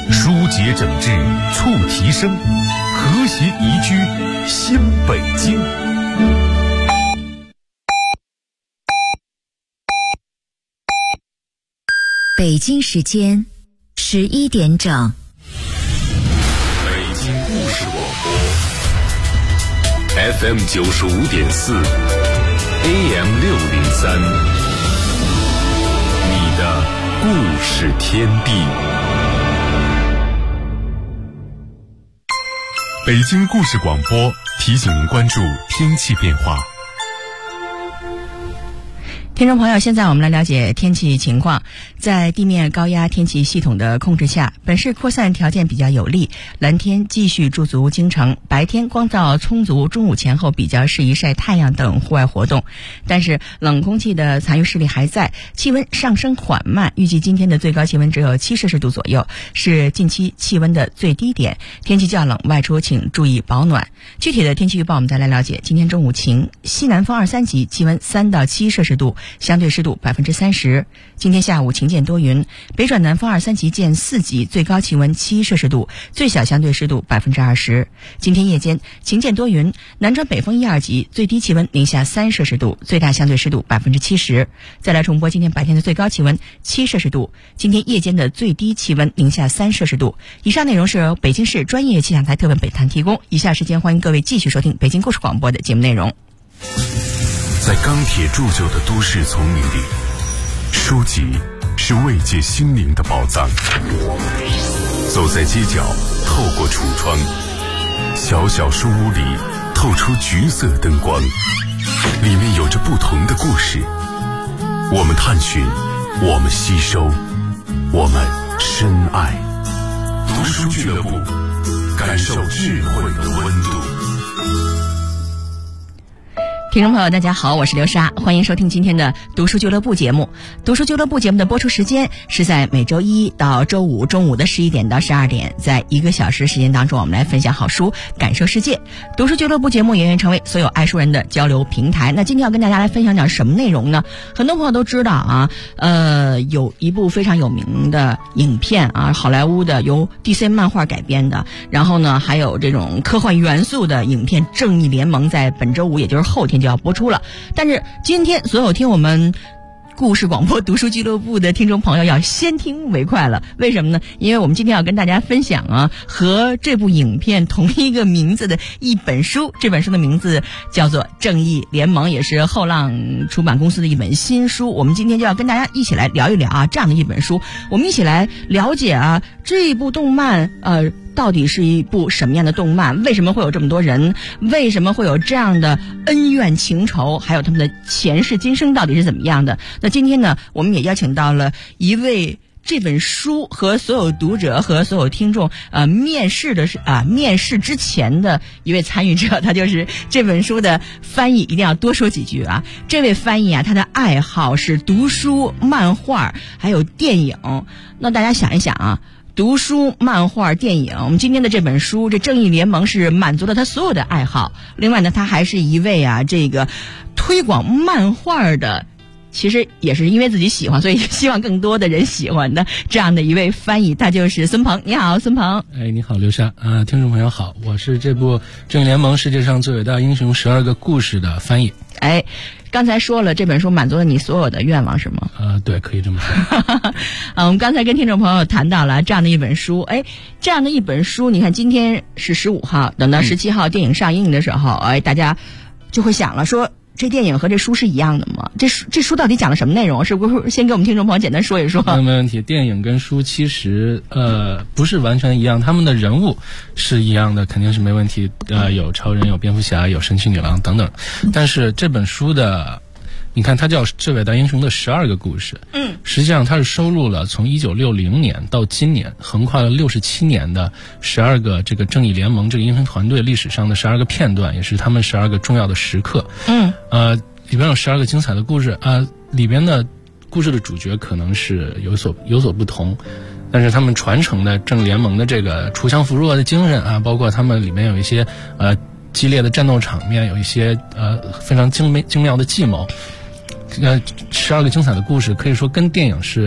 疏解整治促提升，和谐宜居新北京。 北京时间11点整。 北京故事广播 FM 95.4 AM 603，你的故事天地。北京故事广播提醒您关注天气变化。 听众朋友，现在我们来了解天气情况。在地面高压天气系统的控制下，本市扩散条件比较有利，蓝天继续驻足京城，白天光照充足，中午前后比较适宜晒太阳等户外活动。但是冷空气的残余势力还在，气温上升缓慢，预计今天的最高气温只有7摄氏度左右，是近期气温的最低点。天气较冷，外出请注意保暖。具体的天气预报我们再来了解。今天中午晴，西南风2、3级，气温3到7摄氏度，相对湿度30%。今天下午晴见多云，北转南风2、3级见4级，最高气温7摄氏度，最小相对湿度20%。今天夜间晴见多云，南转北风1、2级，最低气温零下3摄氏度，最大相对湿度70%。再来重播今天白天的最高气温7摄氏度，今天夜间的最低气温零下3摄氏度。以上内容是由北京市专业气象台特问北坛提供。以下时间欢迎各位继续收听北京故事广播的节目内容。 在钢铁铸就的都市丛林里，书籍是慰藉心灵的宝藏。走在街角，透过橱窗，小小书屋里透出橘色灯光，里面有着不同的故事。我们探寻，我们吸收，我们深爱。读书俱乐部，感受智慧的温度。 听众朋友大家好，我是刘莎，欢迎收听今天的读书俱乐部节目。读书俱乐部节目的播出时间是在每周一到周五中午的11点到12点，在1个小时时间当中，我们来分享好书，感受世界。读书俱乐部节目也愿意成为所有爱书人的交流平台。那今天要跟大家来分享讲什么内容呢？很多朋友都知道啊，有一部非常有名的影片啊，好莱坞的由 DC 漫画改编的，然后呢还有这种科幻元素的影片《正义联盟》在本周五也就是后天就要播出了。但是今天所有听我们故事广播读书俱乐部的听众朋友要先听为快了。为什么呢？因为我们今天要跟大家分享啊，和这部影片同一个名字的一本书。这本书的名字叫做《正义联盟》，也是后浪出版公司的一本新书。我们今天就要跟大家一起来聊一聊啊，这样的一本书，我们一起来了解啊，这一部动漫到底是一部什么样的动漫？为什么会有这么多人？为什么会有这样的恩怨情仇？还有他们的前世今生到底是怎么样的？那今天呢，我们也邀请到了一位这本书和所有读者和所有听众面试之前的一位参与者，他就是这本书的翻译。一定要多说几句啊！这位翻译啊，他的爱好是读书、漫画还有电影。那大家想一想啊，读书、漫画、电影，我们今天的这本书，这《正义联盟》是满足了他所有的爱好。另外呢，他还是一位这个推广漫画的，其实也是因为自己喜欢，所以希望更多的人喜欢的这样的一位翻译，他就是孙鹏。你好，孙鹏。 你好，刘莎啊，听众朋友好，我是这部《正义联盟》世界上最伟大英雄12个故事的翻译。 刚才说了，这本书满足了你所有的愿望是吗？ 对，可以这么说。 我们刚才跟听众朋友谈到了这样的一本书，这样的一本书，你看今天是15号，等到17号电影上映的时候，大家就会想了，说这电影和这书是一样的吗？这书到底讲了什么内容？是不是先给我们听众朋友简单说一说？ 没问题。电影跟书其实不是完全一样，他们的人物是一样的，肯定是没问题。有超人，有蝙蝠侠，有神奇女郎等等。但是这本书的，你看它叫《最伟大英雄的12个故事》，实际上它是收录了从1960年到今年横跨了67年的12个这个正义联盟这个英雄团队历史上的12个片段，也是他们12个重要的时刻。里边有12个精彩的故事里边的故事的主角可能是有所不同，但是他们传承的正义联盟的这个锄强扶弱的精神包括他们里面有一些激烈的战斗场面，有一些非常精妙的计谋。12个精彩的故事可以说跟电影是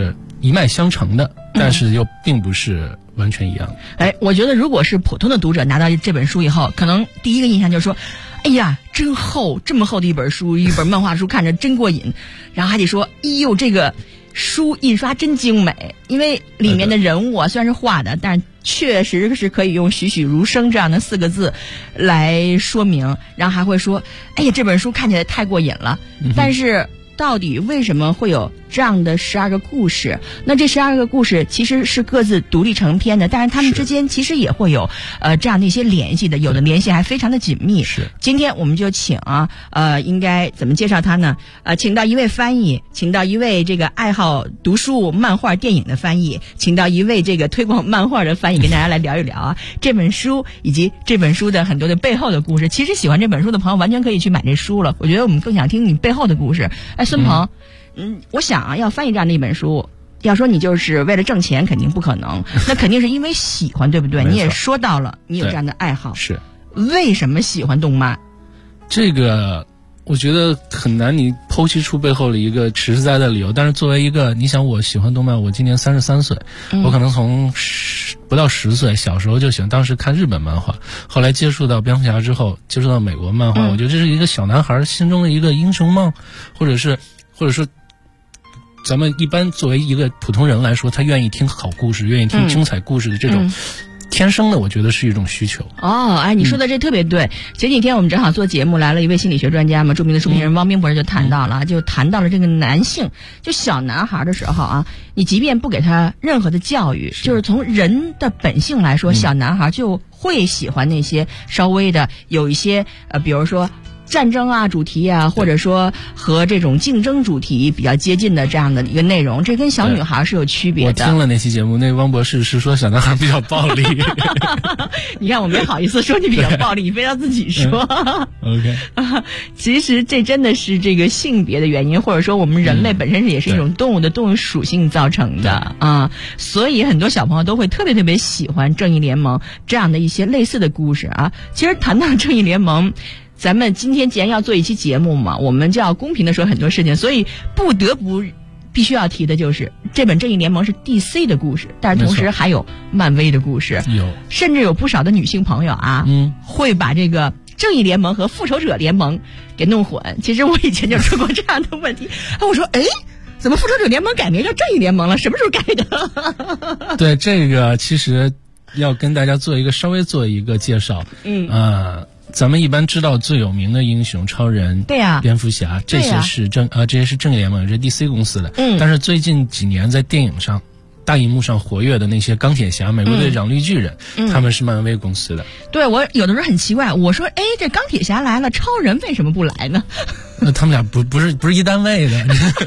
一脉相承的，但是又并不是完全一样的。 哎，我觉得如果是普通的读者拿到这本书以后，可能第一个印象就是说，哎呀，真厚，这么厚的一本书，一本漫画书看着真过瘾，然后还得说，哎呦，这个书印刷真精美，因为里面的人物啊虽然是画的，但是确实是可以用栩栩如生这样的4个字来说明，然后还会说，哎呀，这本书看起来太过瘾了，但是到底为什么会有这样的12个故事？那这12个故事其实是各自独立成篇的，但是他们之间其实也会有这样的一些联系的，有的联系还非常的紧密。 是， 今天我们就请应该怎么介绍他呢？请到一位翻译，请到一位这个爱好读书、漫画、电影的翻译，请到一位这个推广漫画的翻译，跟大家来聊一聊啊这本书以及这本书的很多的背后的故事。其实喜欢这本书的朋友完全可以去买这书了。我觉得我们更想听你背后的故事。哎，孙鹏，我想啊，要翻译这样的一本书，要说你就是为了挣钱，肯定不可能，那肯定是因为喜欢，对不对？你也说到了，你有这样的爱好， 是为什么喜欢动漫？ 这个我觉得很难，你剖析出背后的一个实在的理由。但是作为一个，你想我喜欢动漫，我今年33岁，我可能从不到10岁，小时候就喜欢，当时看日本漫画，后来接触到蝙蝠侠之后，接触到美国漫画，我觉得这是一个小男孩心中的一个英雄梦，或者说咱们一般作为一个普通人来说，他愿意听好故事，愿意听精彩故事的这种天生的，我觉得是一种需求。 哦，哎，你说的这特别对。前几天我们正好做节目，来了一位心理学专家嘛，著名的书评人汪冰博士就谈到了，就谈到了这个男性，就小男孩的时候啊，你即便不给他任何的教育，就是从人的本性来说，小男孩就会喜欢那些稍微的有一些比如说战争啊主题啊，或者说和这种竞争主题比较接近的这样的一个内容，这跟小女孩是有区别的。 我听了那期节目，那汪博士是说小男孩比较暴力。 你看我没好意思说你比较暴力，你非要自己说。 OK， 其实这真的是这个性别的原因，或者说我们人类本身也是一种动物的动物属性造成的啊，所以很多小朋友都会特别特别喜欢正义联盟这样的一些类似的故事啊。其实谈到正义联盟，咱们今天既然要做一期节目嘛，我们就要公平的说很多事情，所以不得不必须要提的就是这本正义联盟是 DC 的故事，但是同时还有漫威的故事，甚至有不少的女性朋友啊，会把这个正义联盟和复仇者联盟给弄混。其实我以前就出过这样的问题，我说怎么复仇者联盟改名叫正义联盟了？什么时候改的？ 对，这个其实要跟大家稍微做一个介绍。咱们一般知道最有名的英雄超人， 对呀， 蝙蝠侠，这些是正义联盟，这是 DC 公司的。但是最近几年在电影上大荧幕上活跃的那些钢铁侠、美国队长、绿巨人，他们是漫威公司的。 对，我有的时候很奇怪，我说这钢铁侠来了，超人为什么不来呢？ 那他们俩不是一单位的。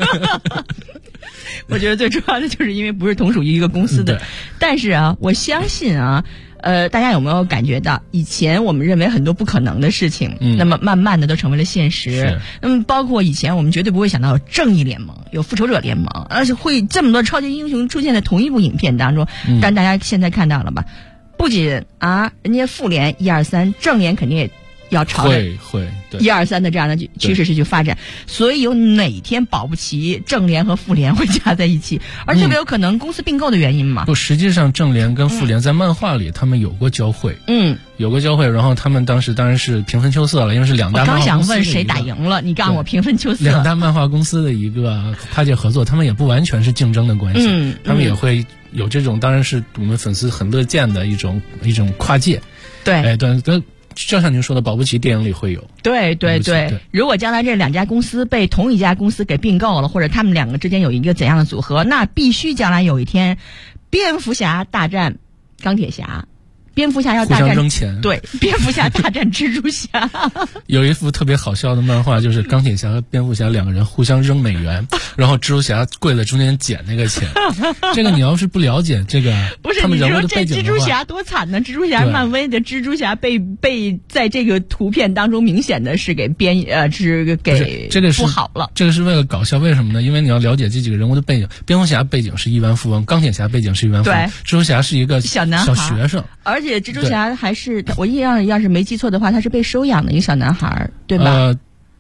我觉得最主要的就是因为不是同属于一个公司的。但是啊，我相信啊，大家有没有感觉到，以前我们认为很多不可能的事情，那么慢慢的都成为了现实。那么包括以前我们绝对不会想到有正义联盟、有复仇者联盟，而且会这么多超级英雄出现在同一部影片当中。但大家现在看到了吧？不仅啊，人家复联1、2、3，正联肯定也要朝着会 1、2、3的这样的趋势去发展，所以有哪天保不齐正联和复联会加在一起，而特别有可能公司并购的原因嘛。 不，实际上正联跟复联在漫画里他们有过交汇，有过交汇，然后他们当时当然是平分秋色了，因为是两大漫画公司。我刚想问谁打赢了，你告诉我平分秋色。 两大漫画公司的一个跨界合作，他们也不完全是竞争的关系，他们也会有这种，当然是我们粉丝很乐见的一种跨界。对，就像您说的，保不齐电影里会有。 对，如果将来这两家公司被同一家公司给并购了，或者他们两个之间有一个怎样的组合，那必须将来有一天，蝙蝠侠大战钢铁侠。蝙蝠侠要大战， 互相扔钱。 对，蝙蝠侠大战蜘蛛侠。 有一幅特别好笑的漫画，就是钢铁侠和蝙蝠侠两个人互相扔美元，然后蜘蛛侠跪在中间捡那个钱。这个你要是不了解这个， 不是他们人物的背景的话， 你说这蜘蛛侠多惨呢？蜘蛛侠漫威的蜘蛛侠被在这个图片当中明显的是给这个是不好了。 这个是为了搞笑，为什么呢？因为你要了解这几个人物的背景。蝙蝠侠背景是亿万富翁，钢铁侠背景是亿万富翁，蜘蛛侠是一个小男孩、 小学生， 而且蜘蛛侠还是我要是没记错的话，他是被收养的一个小男孩，对吧？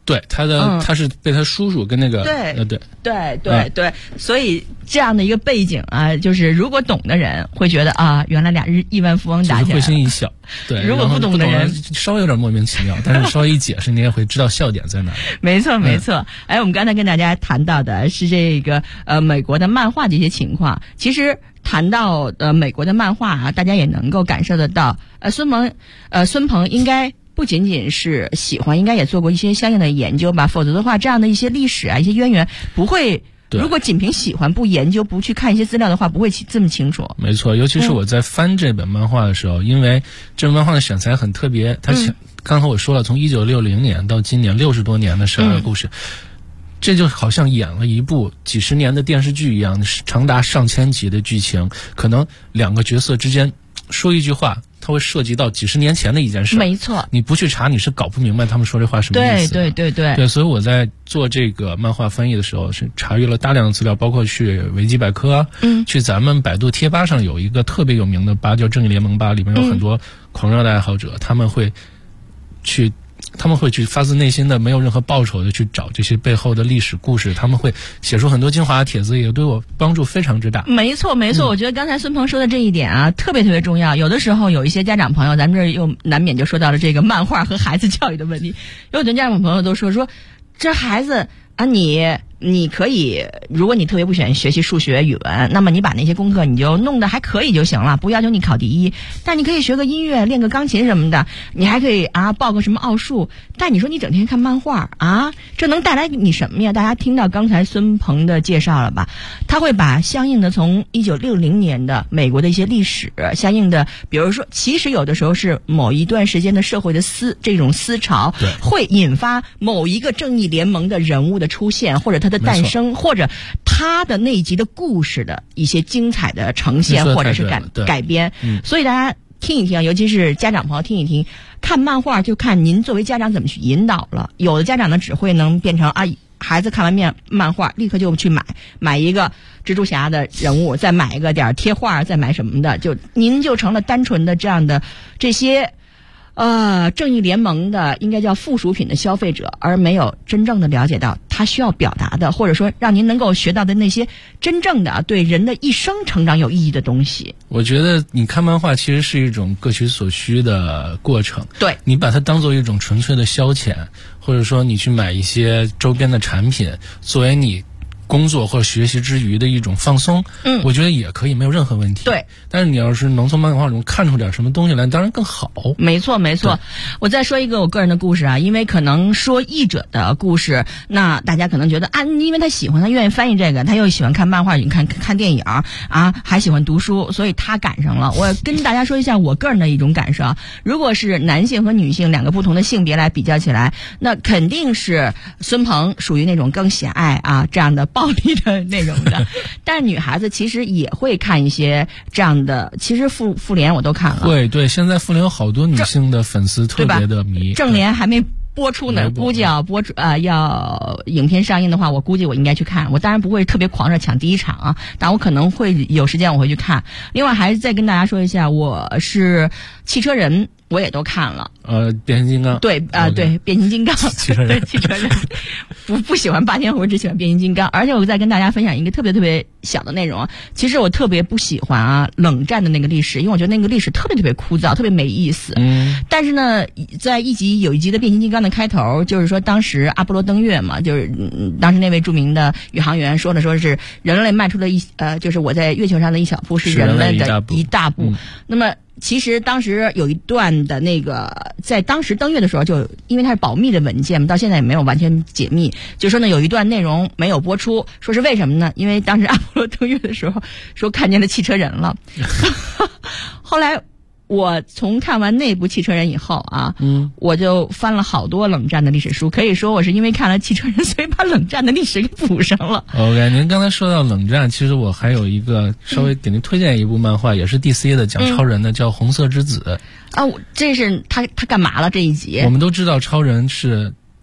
对，他是被他叔叔跟那个对，所以这样的一个背景啊，就是如果懂的人会觉得啊，原来俩亿万富翁打起来， 会心一笑。对， 如果不懂的人稍微有点莫名其妙，但是稍微一解释，你也会知道笑点在哪。 没错。我们刚才跟大家谈到的是这个美国的漫画的一些情况，其实谈到美国的漫画啊，大家也能够感受得到，孙鹏应该不仅仅是喜欢，应该也做过一些相应的研究吧，否则的话，这样的一些历史啊、一些渊源不会。如果仅凭喜欢不研究不去看一些资料的话，不会这么清楚。 没错，尤其是我在翻这本漫画的时候，因为这本漫画的选材很特别，刚才我说了，从1960年到今年60多年的12个故事，这就好像演了一部几十年的电视剧一样，长达上千集的剧情，可能两个角色之间说一句话，它会涉及到几十年前的一件事。 没错， 你不去查，你是搞不明白他们说这话什么意思。 对， 所以我在做这个漫画翻译的时候，是查阅了大量的资料，包括去维基百科去咱们百度贴吧上有一个特别有名的吧，叫正义联盟吧，里面有很多狂热的爱好者，他们会去发自内心的没有任何报酬的去找这些背后的历史故事，他们会写出很多精华的帖子，也对我帮助非常之大。 没错，我觉得刚才孙鹏说的这一点啊，特别重要。有的时候有一些家长朋友，咱们这儿又难免就说到了这个漫画和孩子教育的问题，有很多家长朋友都说这孩子啊，你可以，如果你特别不喜欢学习数学、语文，那么你把那些功课你就弄得还可以就行了，不要求你考第一。但你可以学个音乐，练个钢琴什么的，你还可以报个什么奥数。但你说你整天看漫画啊，这能带来你什么呀？大家听到刚才孙鹏的介绍了吧？他会把相应的从1960年的美国的一些历史，相应的，比如说，其实有的时候是某一段时间的社会的这种思潮，会引发某一个正义联盟的人物的出现，或者他的诞生，或者他的那一集的故事的一些精彩的呈现，或者是改编。所以大家听一听，尤其是家长朋友听一听，看漫画就看您作为家长怎么去引导了。有的家长呢只会能变成孩子看完漫画立刻就去买一个蜘蛛侠的人物，再买一个点贴画，再买什么的，您就成了单纯的这样的这些正义联盟的应该叫附属品的消费者，而没有真正的了解到他需要表达的，或者说让您能够学到的那些真正的对人的一生成长有意义的东西。 我觉得你看漫画其实是一种各取所需的过程， 对， 你把它当做一种纯粹的消遣，或者说你去买一些周边的产品作为你工作或者学习之余的一种放松，我觉得也可以，没有任何问题。 对， 但是你要是能从漫画中看出点什么东西来，当然更好。 没错。我再说一个我个人的故事啊，因为可能说译者的故事，那大家可能觉得因为他喜欢，他愿意翻译这个，他又喜欢看漫画，看电影还喜欢读书，所以他赶上了。我跟大家说一下我个人的一种感受啊，如果是男性和女性两个不同的性别来比较起来，那肯定是孙鹏属于那种更喜爱这样的暴力的那种的，但是女孩子其实也会看一些这样的，其实复联我都看了。 对，现在复联有好多女性的粉丝特别的迷。 正联还没播出呢，估计要要影片上映的话，我估计我应该去看。我当然不会特别狂热抢第一场但我可能会有时间我会去看。另外还是再跟大家说一下，我是汽车人。我也都看了， 变形金刚， 对对，变形金刚，汽车人，不喜欢霸天虎，只喜欢变形金刚。而且我再跟大家分享一个特别小的内容其实我特别不喜欢冷战的那个历史，因为我觉得那个历史特别枯燥，特别没意思。但是呢，在有一集的变形金刚的开头，就是说当时阿波罗登月嘛，就是当时那位著名的宇航员说是人类迈出了就是我在月球上的一小步，是人类的一大步。那么其实当时有一段的那个，在当时登月的时候，就因为它是保密的文件嘛，到现在也没有完全解密，就说呢有一段内容没有播出，说是为什么呢？因为当时阿波罗登月的时候说看见了汽车人了。后来我从看完那部汽车人以后我就翻了好多冷战的历史书，可以说我是因为看了汽车人，所以把冷战的历史给补上了。 OK， 您刚才说到冷战，其实我还有一个稍微给您推荐一部漫画，也是 DC 的讲超人的，叫《红色之子》。 这是他干嘛了这一集？ 我们都知道超人是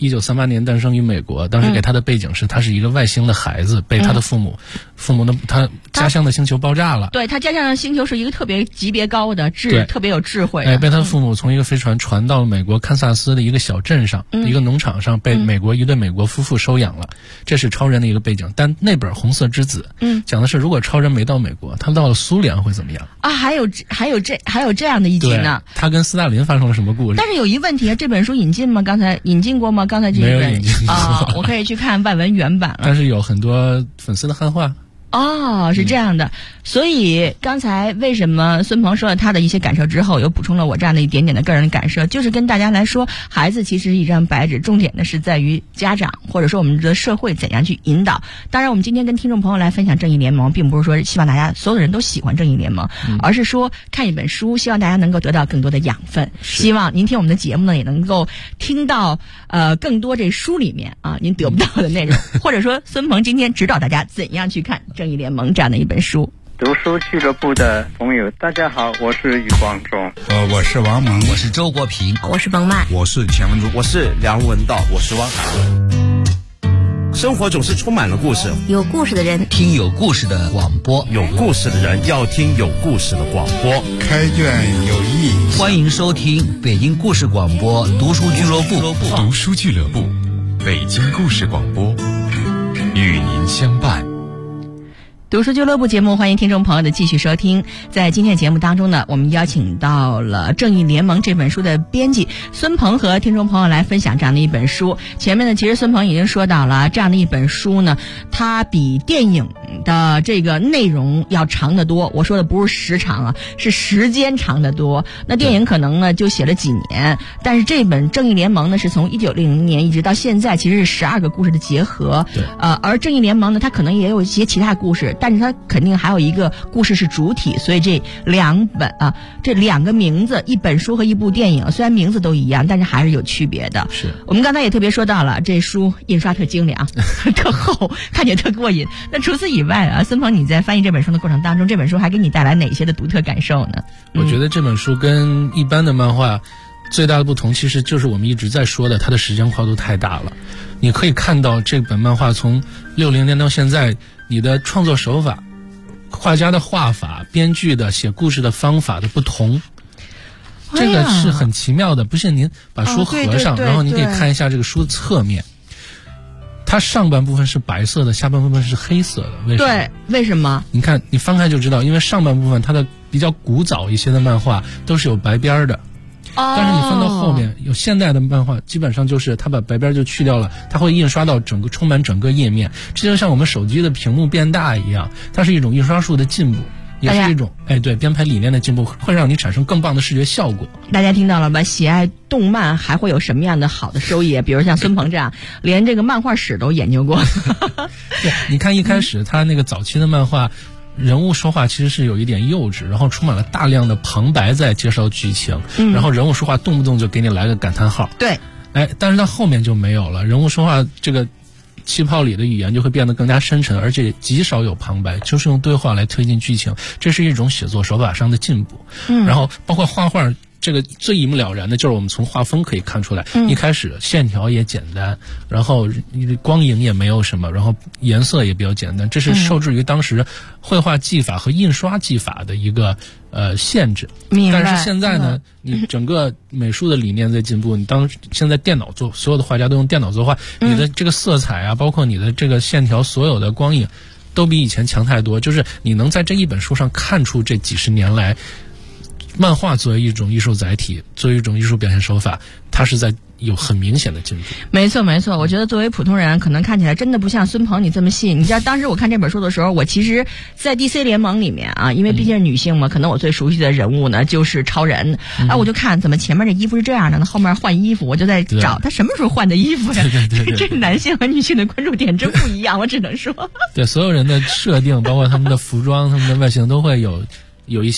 1938年诞生于美国，当时给他的背景是他是一个外星的孩子，被他的父母的他家乡的星球爆炸了。 对，他家乡的星球是一个特别级别高的特别有智慧被他的父母从一个飞船传到美国堪萨斯的一个小镇上，一个农场上，被一对美国夫妇收养了。这是超人的一个背景。但那本《红色之子》讲的是，如果超人没到美国，他到了苏联会怎么样啊？还有这样的一集呢？ 他跟斯大林发生了什么故事？ 但是有一问题，这本书引进吗？刚才引进过吗？刚才这没有引进过啊，我可以去看外文原版了。 但是有很多粉丝的汉化。 哦，是这样的，所以刚才为什么孙鹏说了他的一些感受之后，又补充了我这样的一点点的个人感受，就是跟大家来说，孩子其实是一张白纸，重点的是在于家长或者说我们的社会怎样去引导。当然，我们今天跟听众朋友来分享正义联盟，并不是说希望大家所有人都喜欢正义联盟，而是说看一本书，希望大家能够得到更多的养分。希望您听我们的节目呢，也能够听到更多这书里面啊您得不到的内容，或者说孙鹏今天指导大家怎样去看正义联盟这样的一本书。 读书俱乐部的朋友大家好，我是余光中。 我是王蒙， 我是周国平， 我是冯曼， 我是钱文竹，我是梁文道，我是汪涵。生活总是充满了故事， 有故事的人听有故事的广播， 有故事的人要听有故事的广播。 开卷有益， 欢迎收听北京故事广播读书俱乐部。 读书俱乐部，北京故事广播，与您相伴。 读书俱乐部节目，欢迎听众朋友的继续收听。在今天的节目当中呢，我们邀请到了《正义联盟》这本书的编辑孙鹏和听众朋友来分享这样的一本书。前面呢，其实孙鹏已经说到了，这样的一本书呢，它比电影的这个内容要长得多。我说的不是时长啊，是时间长得多。那电影可能呢就写了几年，但是这本《正义联盟》呢是从1900年一直到现在，其实是12个故事的结合。 对。 而《正义联盟》呢，它可能也有一些其他故事，但是它肯定还有一个故事是主体，所以这两个名字，一本书和一部电影，虽然名字都一样，但是还是有区别的。 是我们刚才也特别说到了，这书印刷特精良，特厚，看起来特过瘾。那除此以外啊，孙鹏你在翻译这本书的过程当中，这本书还给你带来哪些的独特感受呢？ 我觉得这本书跟一般的漫画最大的不同，其实就是我们一直在说的，它的时间跨度太大了。你可以看到这本漫画从60年到现在，你的创作手法、画家的画法、编剧的写故事的方法的不同，这个是很奇妙的。不信您把书合上，然后你可以看一下这个书的侧面，它上半部分是白色的，下半部分是黑色的。为什么？ 对，为什么？ 你看，你翻开就知道，因为上半部分它的比较古早一些的漫画都是有白边的。但是你翻到后面，有现代的漫画，基本上就是它把白边就去掉了，它会印刷到充满整个页面。这就像我们手机的屏幕变大一样，它是一种印刷术的进步，也是一种对编排理念的进步，会让你产生更棒的视觉效果。 大家听到了吧？喜爱动漫还会有什么样的好的收益？比如像孙鹏这样，连这个漫画史都研究过。 对，你看一开始他那个早期的漫画。人物说话其实是有一点幼稚，然后充满了大量的旁白在介绍剧情，然后人物说话动不动就给你来个感叹号。 对， 但是到后面就没有了，人物说话这个气泡里的语言就会变得更加深沉，而且极少有旁白，就是用对话来推进剧情，这是一种写作手法上的进步。然后包括画画。这个最一目了然的就是我们从画风可以看出来，一开始线条也简单，然后光影也没有什么，然后颜色也比较简单，这是受制于当时绘画技法和印刷技法的一个限制。但是现在呢，你整个美术的理念在进步，你现在电脑做，所有的画家都用电脑作画，你的这个色彩啊，包括你的这个线条，所有的光影都比以前强太多，就是你能在这一本书上看出这几十年来漫画作为一种艺术载体，作为一种艺术表现手法，它是在有很明显的进步。 没错没错，我觉得作为普通人可能看起来真的不像孙鹏你这么细。你知道当时我看这本书的时候，我其实在 DC 联盟里面啊，因为毕竟是女性嘛，可能我最熟悉的人物呢就是超人。我就看怎么前面这衣服是这样的呢，后面换衣服，我就在找他什么时候换的衣服呀。对，这男性和女性的关注点真不一样，我只能说。 对，所有人的设定，包括他们的服装、他们的外形都会有一些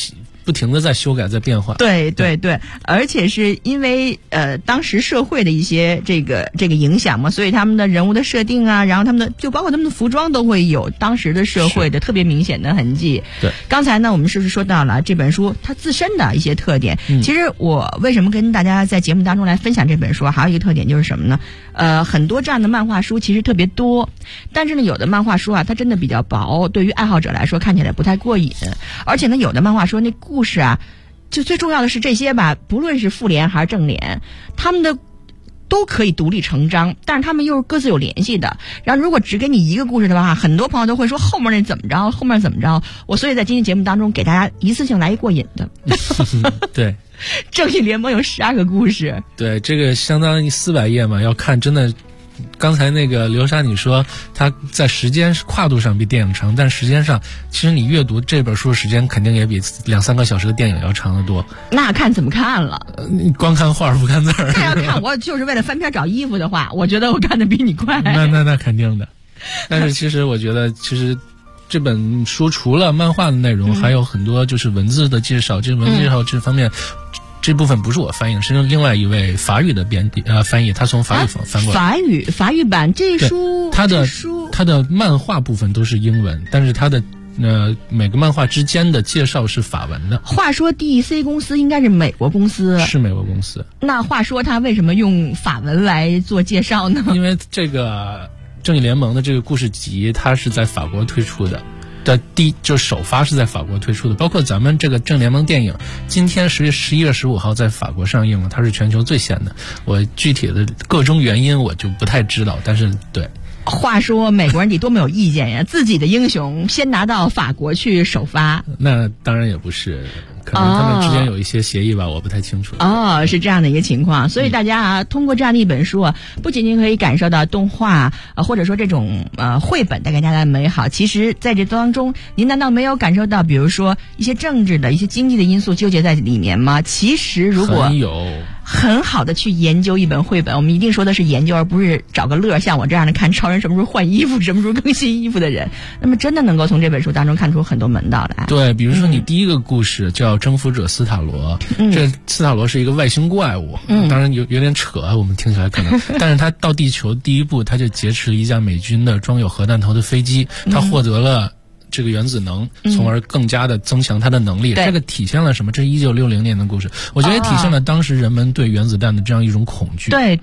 不停的在修改在变化。 对对对，而且是因为当时社会的一些这个影响嘛，所以他们的人物的设定啊，然后他们的就包括他们的服装都会有当时的社会的特别明显的痕迹。 对， 刚才呢我们是说到了这本书它自身的一些特点。其实我为什么跟大家在节目当中来分享这本书，还有一个特点就是什么呢？很多这样的漫画书其实特别多，但是呢有的漫画书啊它真的比较薄，对于爱好者来说看起来不太过瘾。而且呢有的漫画书那故事啊，就最重要的是这些吧，不论是复联还是正联，他们的都可以独立成章，但是他们又是各自有联系的。然后如果只给你一个故事的话，很多朋友都会说后面那怎么着，后面怎么着。所以在今天节目当中给大家一次性来一过瘾的。 对， 正义联盟有12个故事。 对，这个相当于400页嘛，要看真的。刚才那个刘莎你说它在时间跨度上比电影长，但时间上其实你阅读这本书的时间肯定也比2-3个小时的电影要长得多。 那看怎么看了， 你光看画不看字儿。 那要看我就是为了翻篇找衣服的话，我觉得我看的比你快。 那肯定的。但是其实我觉得其实这本书除了漫画的内容，还有很多就是文字的介绍。这文字介绍这方面这部分不是我翻译，是用另外一位法语的翻译，他从法语翻过来。法语版这书，他的漫画部分都是英文，但是他的每个漫画之间的介绍是法文的。话说 DC 公司应该是美国公司，是美国公司。那话说他为什么用法文来做介绍呢？因为这个正义联盟的这个故事集，它是在法国推出的。就首发是在法国推出的，包括咱们这个正联盟电影，今天11月15号在法国上映了，它是全球最先的。我具体的各种原因我就不太知道，但是对。话说美国人得多么有意见呀！自己的英雄先拿到法国去首发，那当然也不是。可能他们之间有一些协议吧，我不太清楚。是这样的一个情况。所以大家啊，通过这样的一本书啊，不仅仅可以感受到动画或者说这种绘本带给大家的美好，其实在这当中，您难道没有感受到，比如说一些政治的、一些经济的因素纠结在里面吗？其实如果很好的去研究一本绘本，我们一定说的是研究，而不是找个乐，像我这样的看超人什么时候换衣服、什么时候更新衣服的人，那么真的能够从这本书当中看出很多门道来。对，比如说你第一个故事叫征服者斯塔罗，这斯塔罗是一个外星怪物，当然有点扯，我们听起来可能，但是他到地球第一步，他就劫持了一架美军的装有核弹头的飞机，他获得了这个原子能，从而更加的增强他的能力。这个体现了什么？这是1960年的故事，我觉得也体现了当时人们对原子弹的这样一种恐惧。对，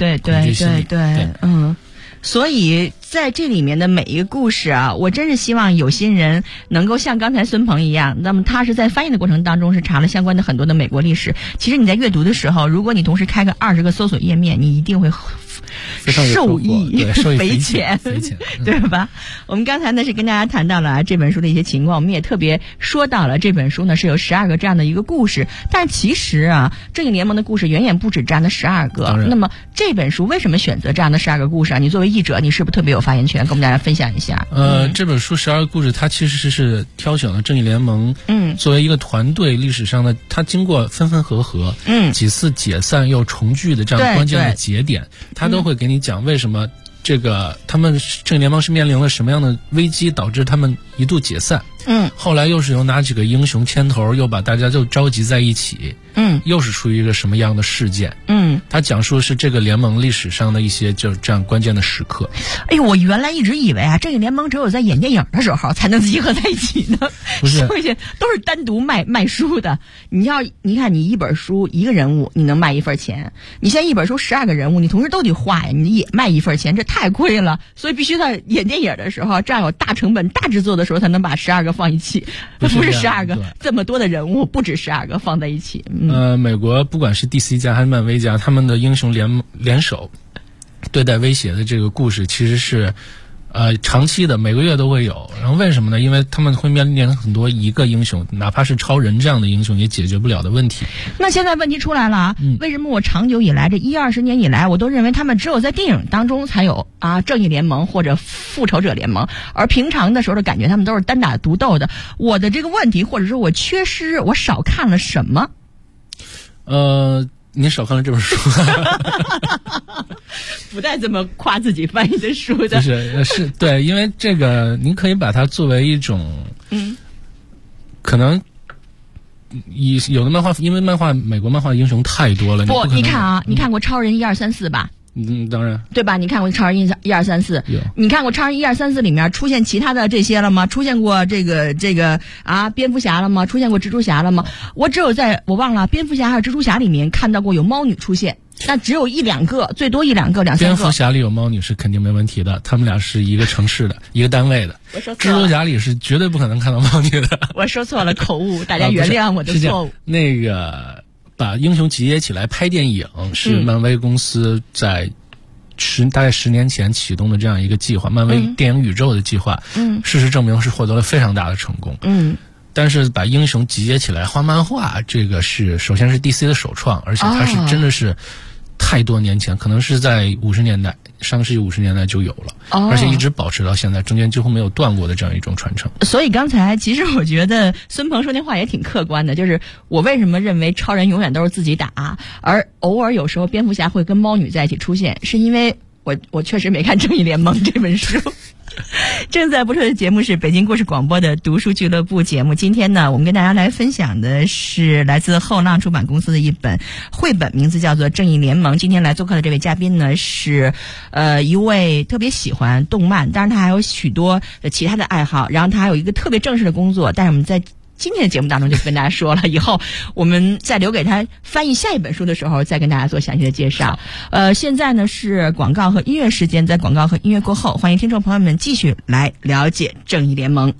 所以在这里面的每一个故事啊，我真是希望有心人能够像刚才孙鹏一样，那么他是在翻译的过程当中是查了相关的很多的美国历史。其实你在阅读的时候，如果你同时开个20个搜索页面，你一定会受益匪浅，对吧？我们刚才呢是跟大家谈到了这本书的一些情况，我们也特别说到了这本书呢是有12个这样的一个故事，但其实啊，正义联盟的故事远远不止这样的12个。那么这本书为什么选择这样的12个故事啊？你作为译者，你是不是特别有发言权？跟我们大家分享一下。这本书12个故事，它其实是挑选了正义联盟，作为一个团队历史上的，它经过分分合合，几次解散又重聚的这样关键的节点，它都会给你讲为什么这个他们正义联盟是面临了什么样的危机，导致他们一度解散。后来又是由哪几个英雄牵头，又把大家就召集在一起。又是出于一个什么样的事件？他讲述的是这个联盟历史上的一些就这样关键的时刻。哎呦，我原来一直以为啊，正义联盟只有在演电影的时候才能集合在一起呢，不是，而且都是单独卖书的。你看你一本书一个人物，你能卖1份钱，你现在一本书12个人物，你同时都得画呀，你也卖1份钱，这太亏了。所以必须在演电影的时候，这样有大成本、大制作的时候，才能把12个放一起，不是12个，这么多的人物，不止12个放在一起。美国不管是 DC 家还是漫威家，他们的英雄联手对待威胁的这个故事，其实是长期的，每个月都会有。然后为什么呢？因为他们会面临很多一个英雄，哪怕是超人这样的英雄也解决不了的问题。那现在问题出来了啊，为什么我长久以来这20年以来，我都认为他们只有在电影当中才有正义联盟或者复仇者联盟，而平常的时候的感觉他们都是单打独斗的。我的这个问题，或者说我缺失，我少看了什么？您少看了这本书，不带这么夸自己翻译的书的。是对，因为这个您可以把它作为一种，可能有的漫画，因为美国漫画英雄太多了。 不，你看啊，你看过超人1、2、3、4吧？ 当然， 对吧？你看过超人1、2、3、4？ 有。 你看过超人1、2、3、4里面出现其他的这些了吗？出现过这个蝙蝠侠了吗？出现过蜘蛛侠了吗？我只有我忘了蝙蝠侠还是蜘蛛侠里面看到过有猫女出现，那只有1、2个，最多1、2个、2、3个。 蝙蝠侠里有猫女是肯定没问题的，他们俩是一个城市的一个单位的。 我说错了。 蜘蛛侠里是绝对不可能看到猫女的。 我说错了，口误，大家原谅我的错误。 那个把英雄集结起来拍电影是漫威公司在大概10年前启动的这样一个计划，漫威电影宇宙的计划。事实证明是获得了非常大的成功。但是把英雄集结起来画漫画，这个首先是 DC 的首创，而且它是真的是太多年前，可能是在50年代，上个世纪50年代就有了，而且一直保持到现在，中间几乎没有断过的这样一种传承。 所以刚才其实我觉得孙鹏说那话也挺客观的，就是我为什么认为超人永远都是自己打，而偶尔有时候蝙蝠侠会跟猫女在一起出现，是因为我确实没看《正义联盟》这本书。正在播出的节目是北京故事广播的读书俱乐部节目。今天呢，我们跟大家来分享的是来自后浪出版公司的一本绘本，名字叫做《正义联盟》。今天来做客的这位嘉宾呢，是一位特别喜欢动漫，当然他还有许多的其他的爱好，然后他还有一个特别正式的工作，但是我们在今天的节目当中就跟大家说了，以后我们再留给他翻译下一本书的时候再跟大家做详细的介绍。现在呢是广告和音乐时间，在广告和音乐过后，欢迎听众朋友们继续来了解正义联盟。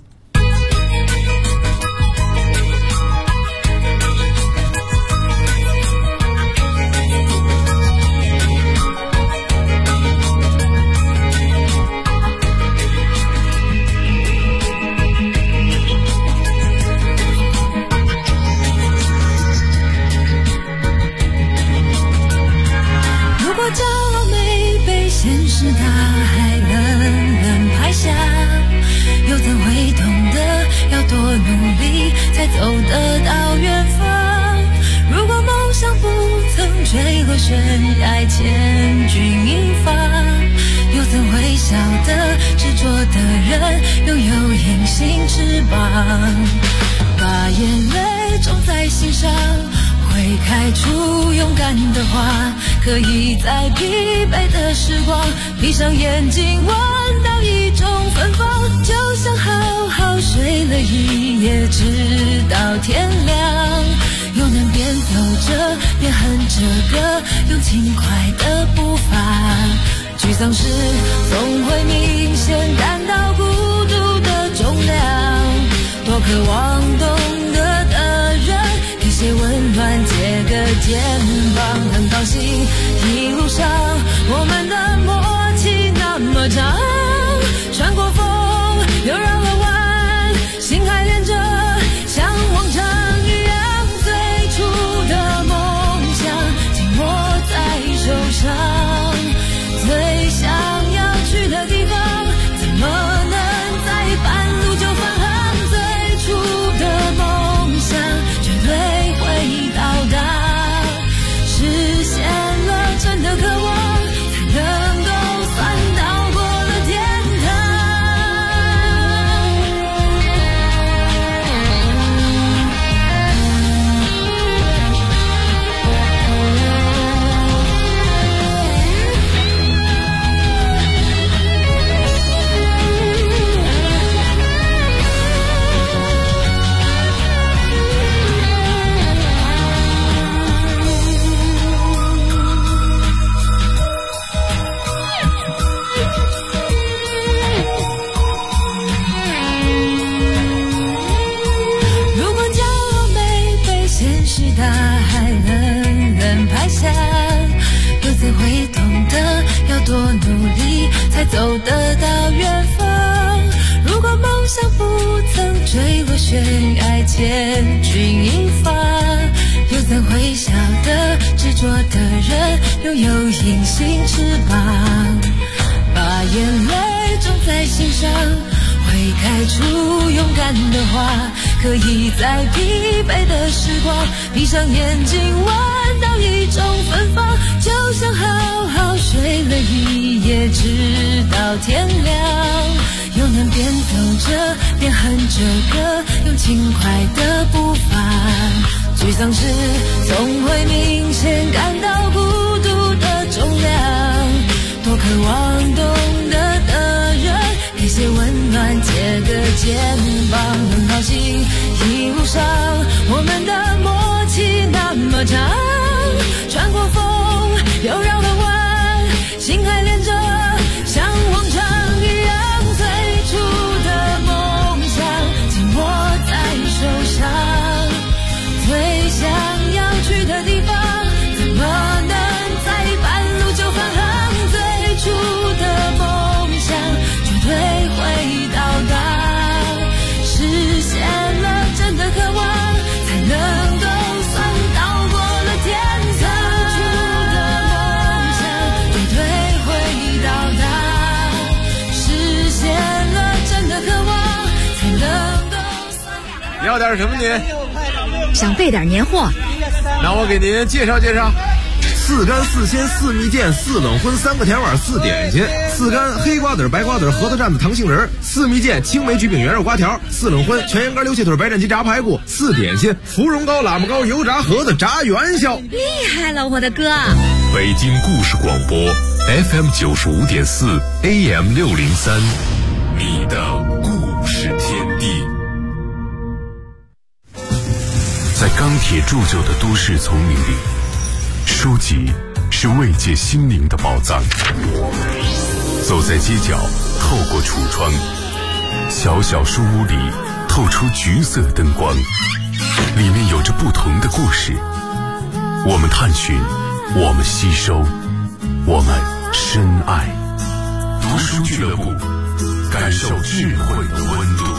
走得到远方，如果梦想不曾坠落悬崖，千钧一发，又怎会晓得执着的人拥有隐形翅膀，把眼泪种在心上，会开出勇敢的花，可以在疲惫的时光闭上眼睛闻到一种芬芳，就像好好睡了一夜直到天亮，又能边走着边哼着歌，用轻快的步伐，沮丧时总会明显感到孤独的重量，多渴望懂得的人给些温暖，借个肩膀，很高兴一路上我们的默契那么长，穿过风又绕了弯，心还连着像往常一样，最初的梦想紧握在手上，最想要去的地方怎么能在半路就返航，最初的梦想绝对会到达，实现了真的渴望，才能够算到过了天堂。大海冷冷拍下，又怎会懂得要多努力才走得到远方，如果梦想不曾坠落悬崖，千钧一发，又怎会晓得执着的人拥有隐形翅膀，把眼泪种在心上，会开出勇敢的花，可以在疲惫的时光闭上眼睛闻到一种芬芳，就像好好睡了一夜直到天亮，又能边走着边哼着歌，用轻快的步伐， 沮丧时总会明显感到孤独的重量，多渴望懂得的人给些温暖，借个肩膀。很高兴一路上我们的默契那么长，穿过风又绕了弯，心还连着像往常一样，最初的梦想紧握在手上，最想要去的地方怎么能在半路就返航，最初的梦想绝对会到达，实现了真的渴望才能够算到过了天堂，最初的梦想绝对会到达，实现了真的渴望才能够算到。 要点什么您？ 想备点年货， 那我给您介绍介绍。4干4鲜4蜜饯4冷荤3个甜碗4点心，4干黑瓜子白瓜子核桃蘸子糖杏仁，4蜜饯青梅橘饼圆肉瓜条，4冷荤全羊肝溜蟹腿白斩鸡炸排骨，4点心芙蓉糕喇嘛糕油炸盒子炸元宵。 厉害了，我的哥！ 北京故事广播 FM 95.4 AM 603，你的故事天地。在钢铁铸就的都市丛林里，书籍是慰藉心灵的宝藏。走在街角，透过橱窗，小小书屋里透出橘色灯光，里面有着不同的故事。我们探寻，我们吸收，我们深爱。读书俱乐部，感受智慧的温度。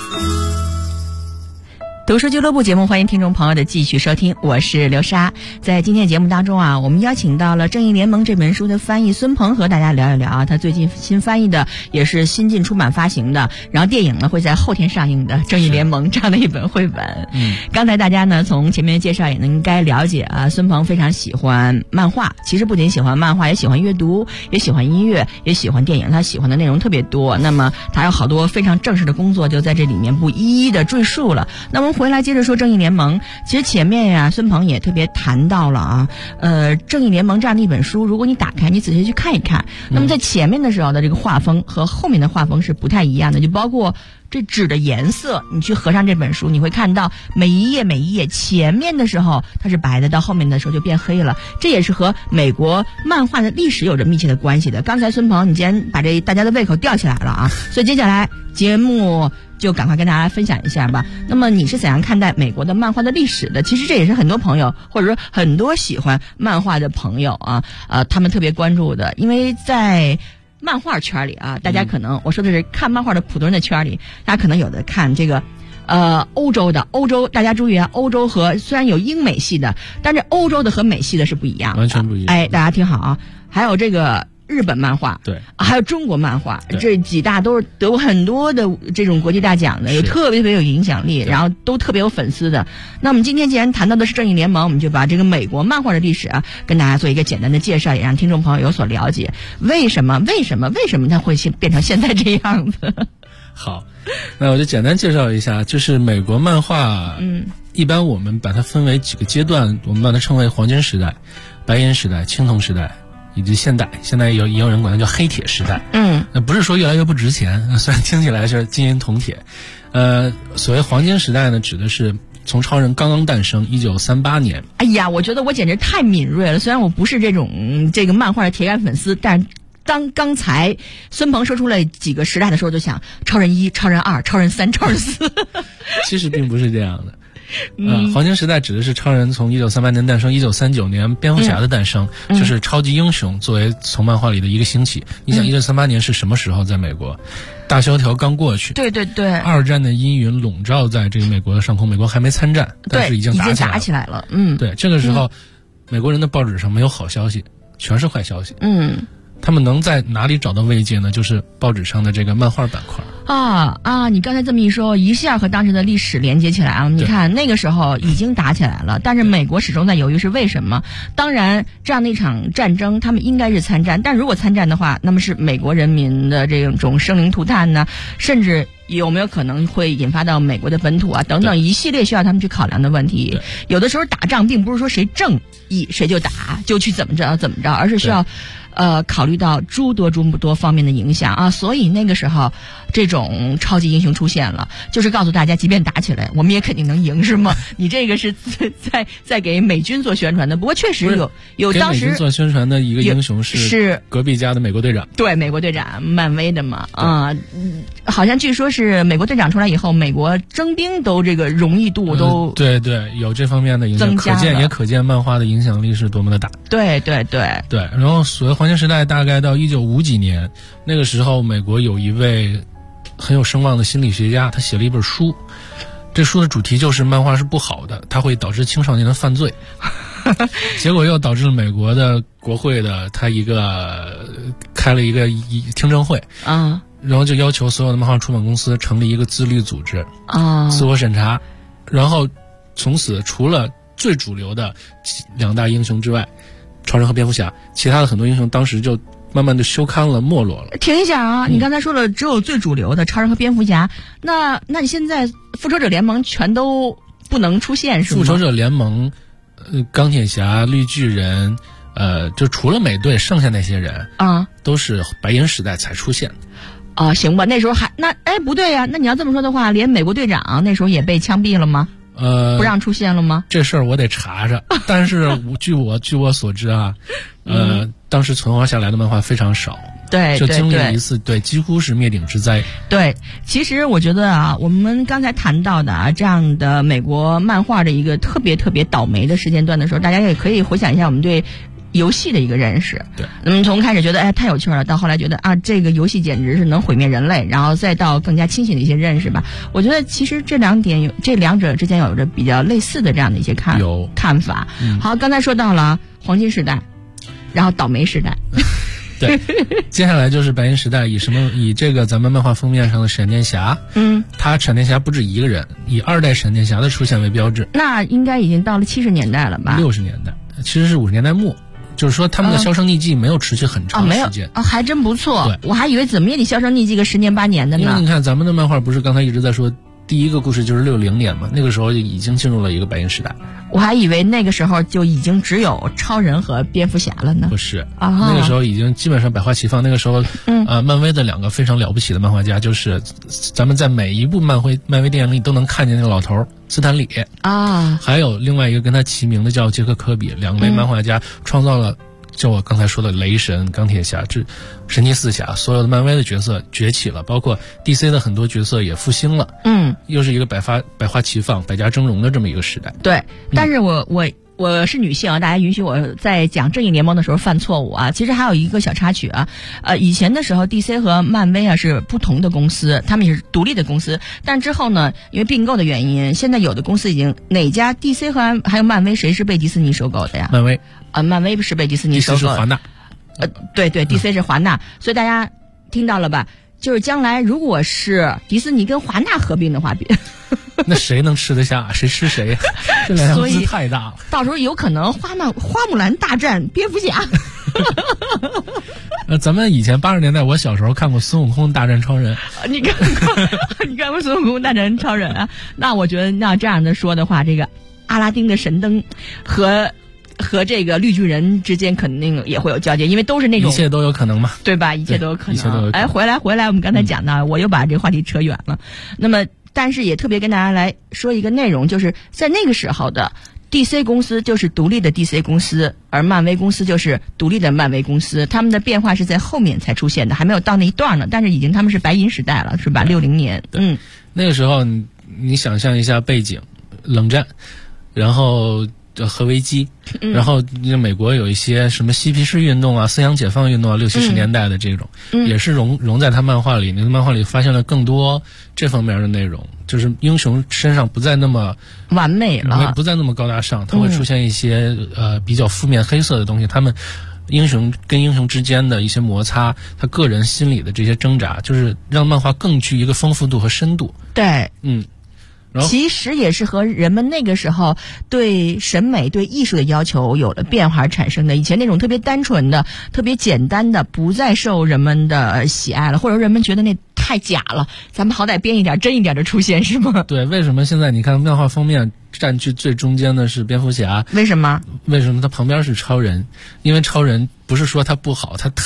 读书俱乐部节目，欢迎听众朋友的继续收听，我是刘莎。在今天的节目当中啊，我们邀请到了《正义联盟》这本书的翻译孙鹏和大家聊一聊啊，他最近新翻译的也是新晋出版发行的，然后电影呢会在后天上映的《正义联盟》这样的一本绘本。刚才大家呢从前面的介绍也应该了解啊，孙鹏非常喜欢漫画，其实不仅喜欢漫画，也喜欢阅读，也喜欢音乐，也喜欢电影，他喜欢的内容特别多。那么他有好多非常正式的工作就在这里面不一一的赘述了。那么回来接着说正义联盟，其实前面呀孙鹏也特别谈到了啊，正义联盟这样的一本书，如果你打开你仔细去看一看，那么在前面的时候的这个画风和后面的画风是不太一样的，就包括这纸的颜色，你去合上这本书，你会看到每一页前面的时候它是白的，到后面的时候就变黑了，这也是和美国漫画的历史有着密切的关系的。刚才孙鹏你既然把这大家的胃口吊起来了啊，所以接下来节目就赶快跟大家分享一下吧。那么你是怎样看待美国的漫画的历史的？其实这也是很多朋友或者说很多喜欢漫画的朋友啊，他们特别关注的，因为在漫画圈里啊，大家可能我说的是看漫画的普通人的圈里，大家可能有的看这个欧洲，大家注意啊，欧洲和虽然有英美系的，但是欧洲的和美系的是不一样的， 完全不一样。 哎，大家听好啊，还有这个日本漫画， 对， 还有中国漫画，这几大都是得过很多的这种国际大奖的，也特别有影响力，然后都特别有粉丝的。那我们今天既然谈到的是正义联盟，我们就把这个美国漫画的历史啊，跟大家做一个简单的介绍，也让听众朋友有所了解。为什么它会变成现在这样子？ 好，那我就简单介绍一下，就是美国漫画，一般我们把它分为几个阶段，我们把它称为黄金时代、白银时代、青铜时代。以及现代也有人管它叫黑铁时代。那不是说越来越不值钱，虽然听起来是金银铜铁。所谓黄金时代呢，指的是从超人刚刚诞生1938年。 哎呀，我觉得我简直太敏锐了，虽然我不是这个漫画的铁杆粉丝，但刚才孙鹏说出了几个时代的时候，就想超人1、超人2、超人3、超人4。 其实并不是这样的。黄金时代指的是超人从1938年诞生，1939年蝙蝠侠的诞生，就是超级英雄作为从漫画里的一个兴起。你想1938年是什么时候？在美国大萧条刚过去， 对， 二战的阴云笼罩在这个美国的上空，美国还没参战，但是已经打起来了。对，这个时候美国人的报纸上没有好消息，全是坏消息。他们能在哪里找到慰藉呢？就是报纸上的这个漫画板块。 你刚才这么一说，一下和当时的历史连接起来啊！你看那个时候已经打起来了，但是美国始终在犹豫是为什么？当然，这样的一场战争，他们应该是参战，但如果参战的话，那么是美国人民的这种生灵涂炭呢，甚至有没有可能会引发到美国的本土啊等等一系列需要他们去考量的问题。有的时候打仗并不是说谁正义谁就打就去怎么着，而是需要考虑到诸多方面的影响啊。所以那个时候这种超级英雄出现了，就是告诉大家即便打起来我们也肯定能赢，是吗？你这个是在给美军做宣传的。不过确实有当时给美军做宣传的一个英雄是隔壁家的美国队长， 对，美国队长漫威的嘛好像据说是美国队长出来以后，美国征兵都这个容易度都对有这方面的影响，可见漫画的影响力是多么的大。 对， 然后所谓黄金时代大概到1950几年，那个时候美国有一位很有声望的心理学家，他写了一本书，这书的主题就是漫画是不好的，它会导致青少年的犯罪结果又导致了美国的国会的他开了一个听证会然后就要求所有的漫画出版公司成立一个自律组织自我审查，然后从此除了最主流的2大英雄之外，超人和蝙蝠侠，其他的很多英雄当时就慢慢的休刊了，没落了。 停一下啊，你刚才说了只有最主流的超人和蝙蝠侠，那你现在复仇者联盟全都不能出现是吗？ 复仇者联盟钢铁侠、绿巨人就除了美队剩下那些人都是白银时代才出现的。 行吧，那时候不对呀，那你要这么说的话，连美国队长那时候也被枪毙了吗？不让出现了吗？ 这事儿我得查查，但是据我所知当时存活下来的漫画非常少， 对， 就经历了一次几乎是灭顶之灾。 对，其实我觉得我们刚才谈到的这样的美国漫画的一个特别倒霉的时间段的时候，大家也可以回想一下我们对游戏的一个认识。 对， 从开始觉得太有趣了，到后来觉得这个游戏简直是能毁灭人类，然后再到更加清醒的一些认识吧。我觉得其实这两者之间有着比较类似的这样的一些看法。好，刚才说到了黄金时代，然后倒霉时代。 对，接下来就是白银时代，以这个咱们漫画封面上的闪电侠，他闪电侠不止一个人，以2代闪电侠的出现为标志。 那应该已经到了70年代了吧 ？60年代，其实是50年代末。就是说他们的销声匿迹没有持续很长时间还真不错。我还以为怎么也得销声匿迹个10年8年的呢。 因为你看咱们的漫画不是刚才一直在说第一个故事就是60年嘛，那个时候就已经进入了一个白银时代。 我还以为那个时候就已经只有超人和蝙蝠侠了呢。 不是那个时候已经基本上百花齐放。那个时候漫威的2个非常了不起的漫画家，就是咱们在每一部漫威电影里都能看见那个老头斯坦李还有另外一个跟他齐名的叫杰克科比，2位漫画家创造了就我刚才说的雷神、钢铁侠、神奇四侠，所有的漫威的角色崛起了，包括 DC 的很多角色也复兴了。又是一个百花齐放、百家争荣的这么一个时代。 对，但是我是女性大家允许我在讲正义联盟的时候犯错误其实还有一个小插曲以前的时候 DC 和漫威是不同的公司，他们也是独立的公司，但之后呢，因为并购的原因，现在有的公司已经哪家 DC 和还有漫威谁是被迪士尼收购的呀？ 漫威漫威是被迪士尼收购的， 是华纳对DC 是华纳，所以大家听到了吧？就是将来如果是迪士尼跟华纳合并的话， 那谁能吃得下？谁吃谁？这两家公司太大了， 到时候有可能花木兰大战蝙蝠侠。 咱们以前80年代，我小时候看过孙悟空大战超人。 你看过孙悟空大战超人那我觉得那这样的说的话，这个阿拉丁的神灯和这个绿巨人之间肯定也会有交接，因为都是那种一切都有可能嘛， 对吧？一切都有可能。 一切都有可能。 回来，我们刚才讲到，我又把这个话题扯远了。那么，但是也特别跟大家来说一个内容，就是在那个时候的 DC 公司就是独立的 DC 公司，而漫威公司就是独立的漫威公司，他们的变化是在后面才出现的，还没有到那一段呢。但是已经他们是白银时代了，是吧？60年， 那个时候你想象一下背景，冷战，然后核危机，然后美国有一些什么嬉皮士运动思想解放运动60、70年代的这种，也是融在他漫画里。你的漫画里发现了更多这方面的内容，就是英雄身上不再那么完美了， 不再那么高大上，它会出现一些比较负面黑色的东西。他们英雄跟英雄之间的一些摩擦，他个人心理的这些挣扎，就是让漫画更具一个丰富度和深度。 对，其实也是和人们那个时候对审美对艺术的要求有了变化而产生的。以前那种特别单纯的特别简单的不再受人们的喜爱了，或者人们觉得那太假了，咱们好歹编一点真一点的出现，是吗？ 对，为什么现在你看漫画封面占据最中间的是蝙蝠侠？ 为什么？ 为什么他旁边是超人？因为超人不是说他不好，他